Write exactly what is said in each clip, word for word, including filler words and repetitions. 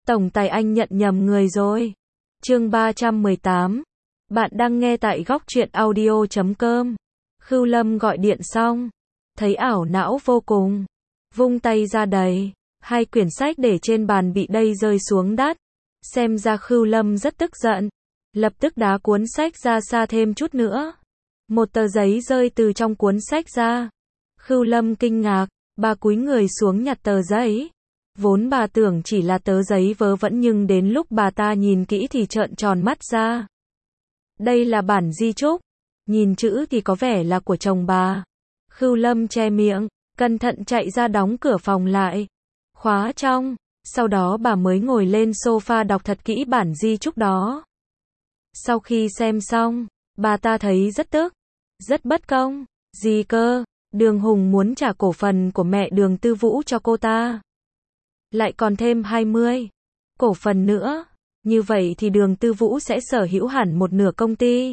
Tổng tài anh nhận nhầm người rồi. Chương ba trăm mười tám. Bạn đang nghe tại góc truyện audio chấm com. Khưu Lâm gọi điện xong, thấy ảo não vô cùng, vung tay ra đầy, hai quyển sách để trên bàn bị đây rơi xuống đất. Xem ra Khưu Lâm rất tức giận, lập tức đá cuốn sách ra xa thêm chút nữa. Một tờ giấy rơi từ trong cuốn sách ra. Khưu Lâm kinh ngạc, bà cúi người xuống nhặt tờ giấy. Vốn bà tưởng chỉ là tờ giấy vớ vẩn nhưng đến lúc bà ta nhìn kỹ thì trợn tròn mắt ra. Đây là bản di chúc, nhìn chữ thì có vẻ là của chồng bà. Khưu Lâm che miệng, cẩn thận chạy ra đóng cửa phòng lại, khóa trong, sau đó bà mới ngồi lên sofa đọc thật kỹ bản di chúc đó. Sau khi xem xong, bà ta thấy rất tức, rất bất công. Gì cơ? Đường Hùng muốn trả cổ phần của mẹ Đường Tư Vũ cho cô ta, lại còn thêm hai mươi cổ phần nữa. Như vậy thì Đường Tư Vũ sẽ sở hữu hẳn một nửa công ty.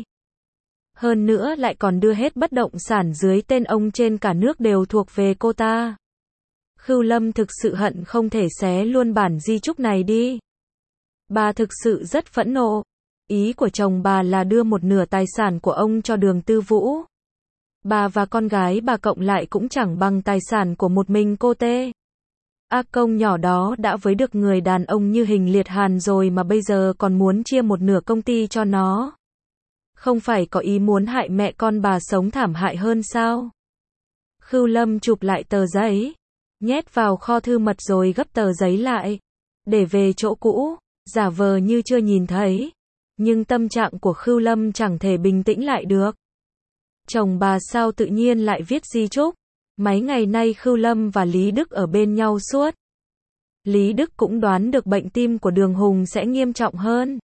Hơn nữa lại còn đưa hết bất động sản dưới tên ông trên cả nước đều thuộc về cô ta. Khưu Lâm thực sự hận không thể xé luôn bản di chúc này đi. Bà thực sự rất phẫn nộ. Ý của chồng bà là đưa một nửa tài sản của ông cho Đường Tư Vũ. Bà và con gái bà cộng lại cũng chẳng bằng tài sản của một mình cô tê. Ác công nhỏ đó đã với được người đàn ông như Hình Liệt Hàn rồi mà bây giờ còn muốn chia một nửa công ty cho nó. Không phải có ý muốn hại mẹ con bà sống thảm hại hơn sao? Khưu Lâm chụp lại tờ giấy, nhét vào kho thư mật rồi gấp tờ giấy lại, để về chỗ cũ, giả vờ như chưa nhìn thấy. Nhưng tâm trạng của Khưu Lâm chẳng thể bình tĩnh lại được. Chồng bà sao tự nhiên lại viết di chúc? Mấy ngày nay Khưu Lâm và Lý Đức ở bên nhau suốt. Lý Đức cũng đoán được bệnh tim của Đường Hùng sẽ nghiêm trọng hơn.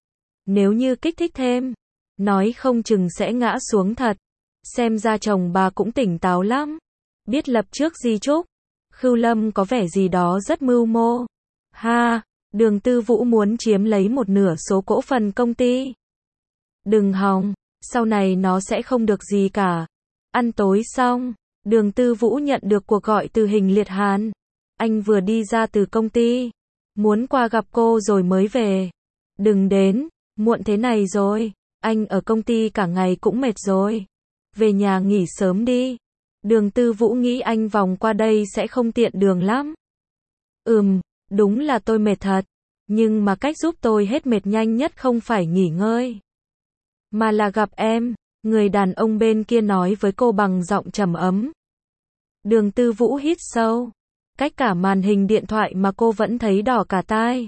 Nếu như kích thích thêm, nói không chừng sẽ ngã xuống thật. Xem ra chồng bà cũng tỉnh táo lắm, biết lập trước di chúc. Khưu Lâm có vẻ gì đó rất mưu mô. Ha, Đường Tư Vũ muốn chiếm lấy một nửa số cổ phần công ty. Đừng hòng, sau này nó sẽ không được gì cả. Ăn tối xong, Đường Tư Vũ nhận được cuộc gọi từ Hình Liệt Hàn. Anh vừa đi ra từ công ty, muốn qua gặp cô rồi mới về. Đừng đến, muộn thế này rồi, anh ở công ty cả ngày cũng mệt rồi. Về nhà nghỉ sớm đi. Đường Tư Vũ nghĩ anh vòng qua đây sẽ không tiện đường lắm. Ừm, đúng là tôi mệt thật. Nhưng mà cách giúp tôi hết mệt nhanh nhất không phải nghỉ ngơi, mà là gặp em. Người đàn ông bên kia nói với cô bằng giọng trầm ấm. Đường Tư Vũ hít sâu. Cách cả màn hình điện thoại mà cô vẫn thấy đỏ cả tai.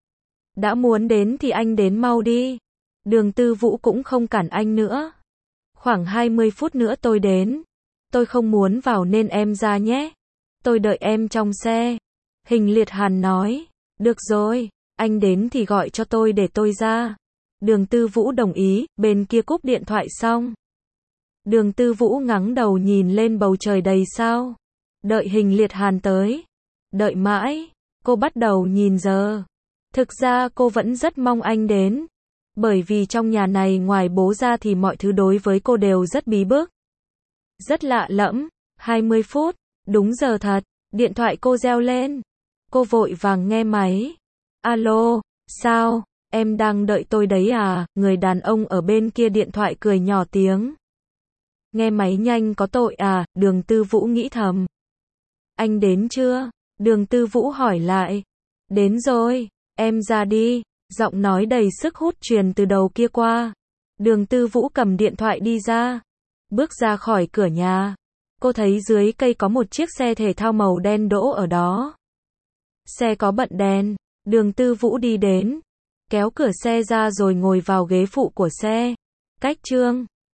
Đã muốn đến thì anh đến mau đi. Đường Tư Vũ cũng không cản anh nữa. Khoảng hai mươi phút nữa tôi đến. Tôi không muốn vào nên em ra nhé. Tôi đợi em trong xe. Hình Liệt Hàn nói. Được rồi, anh đến thì gọi cho tôi để tôi ra. Đường Tư Vũ đồng ý, bên kia cúp điện thoại xong. Đường Tư Vũ ngẩng đầu nhìn lên bầu trời đầy sao. Đợi Hình Liệt Hàn tới. Đợi mãi, cô bắt đầu nhìn giờ. Thực ra cô vẫn rất mong anh đến. Bởi vì trong nhà này ngoài bố ra thì mọi thứ đối với cô đều rất bí bức. Rất lạ lẫm. hai mươi phút, đúng giờ thật. Điện thoại cô reo lên. Cô vội vàng nghe máy. Alo, sao? Em đang đợi tôi đấy à? Người đàn ông ở bên kia điện thoại cười nhỏ tiếng. Nghe máy nhanh có tội à? Đường Tư Vũ nghĩ thầm. Anh đến chưa? Đường Tư Vũ hỏi lại. Đến rồi, em ra đi. Giọng nói đầy sức hút truyền từ đầu kia qua. Đường Tư Vũ cầm điện thoại đi ra. Bước ra khỏi cửa nhà. Cô thấy dưới cây có một chiếc xe thể thao màu đen đỗ ở đó. Xe có bật đèn. Đường Tư Vũ đi đến, kéo cửa xe ra rồi ngồi vào ghế phụ của xe. Cách Trương.